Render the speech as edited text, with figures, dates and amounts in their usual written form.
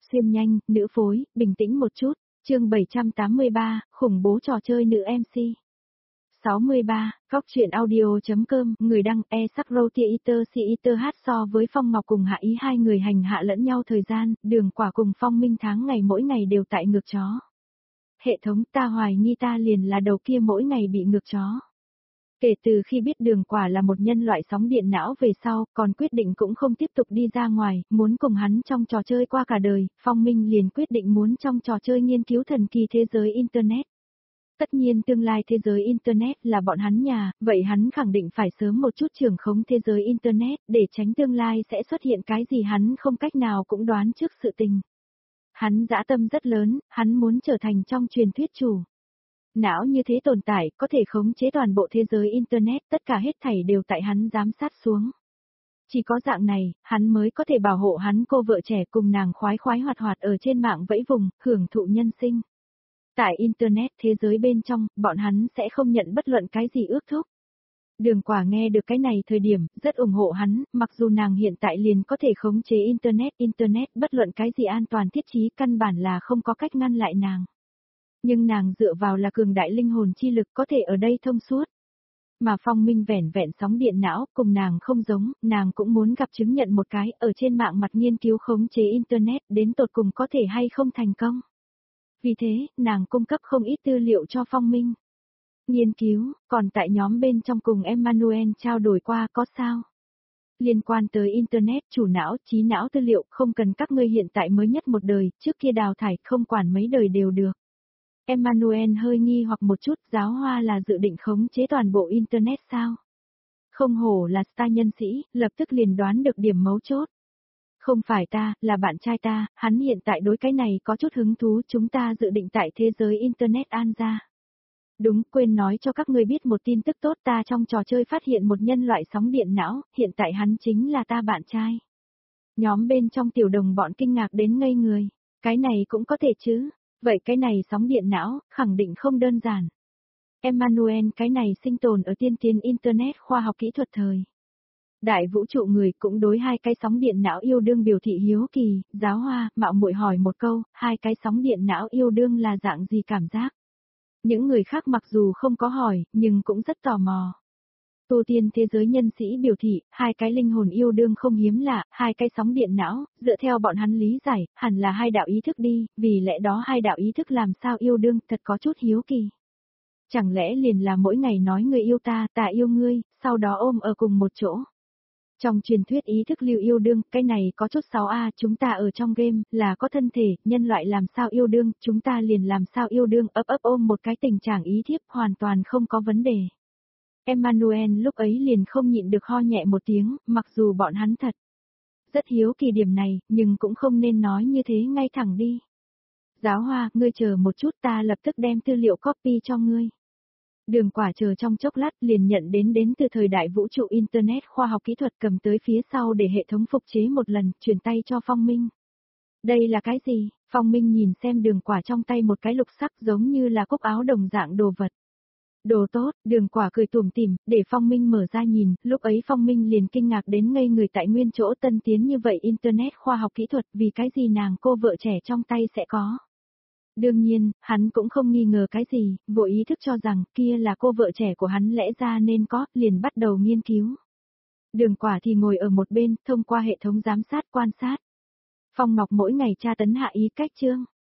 xuyên nhanh, nữ phối, bình tĩnh một chút. Chương 783, khủng bố trò chơi nữ MC. 63, Góc truyện audio.com, người đăng sắc Rotier hát so với Phong Ngọc cùng Hạ Ý hai người hành hạ lẫn nhau thời gian, Đường Quả cùng Phong Minh tháng ngày mỗi ngày đều tại ngược chó. Hệ thống ta hoài nghi ta liền là đầu kia mỗi ngày bị ngược chó. Kể từ khi biết Đường Quả là một nhân loại sóng điện não về sau, còn quyết định cũng không tiếp tục đi ra ngoài, muốn cùng hắn trong trò chơi qua cả đời, Phong Minh liền quyết định muốn trong trò chơi nghiên cứu thần kỳ thế giới Internet. Tất nhiên tương lai thế giới Internet là bọn hắn nhà, vậy hắn khẳng định phải sớm một chút trưởng khống thế giới Internet, để tránh tương lai sẽ xuất hiện cái gì hắn không cách nào cũng đoán trước sự tình. Hắn dã tâm rất lớn, hắn muốn trở thành trong truyền thuyết chủ. Não như thế tồn tại, có thể khống chế toàn bộ thế giới Internet, tất cả hết thảy đều tại hắn giám sát xuống. Chỉ có dạng này, hắn mới có thể bảo hộ hắn cô vợ trẻ cùng nàng khoái khoái hoạt hoạt ở trên mạng vẫy vùng, hưởng thụ nhân sinh. Tại Internet thế giới bên trong, bọn hắn sẽ không nhận bất luận cái gì ước thúc. Đường Quả nghe được cái này thời điểm, rất ủng hộ hắn, mặc dù nàng hiện tại liền có thể khống chế Internet bất luận cái gì an toàn thiết trí căn bản là không có cách ngăn lại nàng. Nhưng nàng dựa vào là cường đại linh hồn chi lực có thể ở đây thông suốt. Mà Phong Minh vẻn vẹn sóng điện não, cùng nàng không giống, nàng cũng muốn gặp chứng nhận một cái, ở trên mạng mặt nghiên cứu khống chế Internet đến tột cùng có thể hay không thành công. Vì thế, nàng cung cấp không ít tư liệu cho Phong Minh. Nghiên cứu, còn tại nhóm bên trong cùng Emmanuel trao đổi qua có sao? Liên quan tới Internet, chủ não, trí não tư liệu không cần các ngươi hiện tại mới nhất một đời, trước kia đào thải không quản mấy đời đều được. Emmanuel hơi nghi hoặc một chút, Giáo Hoa là dự định khống chế toàn bộ Internet sao? Không hổ là star nhân sĩ, lập tức liền đoán được điểm mấu chốt. Không phải ta, là bạn trai ta, hắn hiện tại đối cái này có chút hứng thú, chúng ta dự định tại thế giới Internet an ra. Đúng, quên nói cho các ngươi biết một tin tức tốt, ta trong trò chơi phát hiện một nhân loại sóng điện não, hiện tại hắn chính là ta bạn trai. Nhóm bên trong tiểu đồng bọn kinh ngạc đến ngây người, cái này cũng có thể chứ, vậy cái này sóng điện não, khẳng định không đơn giản. Emmanuel, cái này sinh tồn ở tiên tiến Internet khoa học kỹ thuật thời. Đại vũ trụ người cũng đối hai cái sóng điện não yêu đương biểu thị hiếu kỳ, Giáo Hoa, mạo muội hỏi một câu, hai cái sóng điện não yêu đương là dạng gì cảm giác? Những người khác mặc dù không có hỏi, nhưng cũng rất tò mò. Tu tiên thế giới nhân sĩ biểu thị, hai cái linh hồn yêu đương không hiếm lạ, hai cái sóng điện não, dựa theo bọn hắn lý giải, hẳn là hai đạo ý thức đi, vì lẽ đó hai đạo ý thức làm sao yêu đương, thật có chút hiếu kỳ. Chẳng lẽ liền là mỗi ngày nói người yêu ta, ta yêu ngươi, sau đó ôm ở cùng một chỗ. Trong truyền thuyết ý thức lưu yêu đương, cái này có chút 6A, chúng ta ở trong game, là có thân thể, nhân loại làm sao yêu đương, chúng ta liền làm sao yêu đương, ấp ôm một cái tình trạng ý thiếp, hoàn toàn không có vấn đề. Emmanuel lúc ấy liền không nhịn được ho nhẹ một tiếng, mặc dù bọn hắn thật rất hiếu kỳ điểm này, nhưng cũng không nên nói như thế ngay thẳng đi. Giáo Hoa, ngươi chờ một chút, ta lập tức đem tư liệu copy cho ngươi. Đường Quả chờ trong chốc lát liền nhận đến từ thời đại vũ trụ Internet khoa học kỹ thuật cầm tới phía sau để hệ thống phục chế một lần, chuyển tay cho Phong Minh. Đây là cái gì? Phong Minh nhìn xem Đường Quả trong tay một cái lục sắc giống như là cúc áo đồng dạng đồ vật. Đồ tốt, Đường Quả cười tủm tỉm, để Phong Minh mở ra nhìn, lúc ấy Phong Minh liền kinh ngạc đến ngây người tại nguyên chỗ tân tiến như vậy Internet khoa học kỹ thuật vì cái gì nàng cô vợ trẻ trong tay sẽ có. Đương nhiên, hắn cũng không nghi ngờ cái gì, vô ý thức cho rằng kia là cô vợ trẻ của hắn lẽ ra nên có, liền bắt đầu nghiên cứu. Đường Quả thì ngồi ở một bên, thông qua hệ thống giám sát quan sát. Phong Ngọc mỗi ngày tra tấn Hạ Ý cách chương.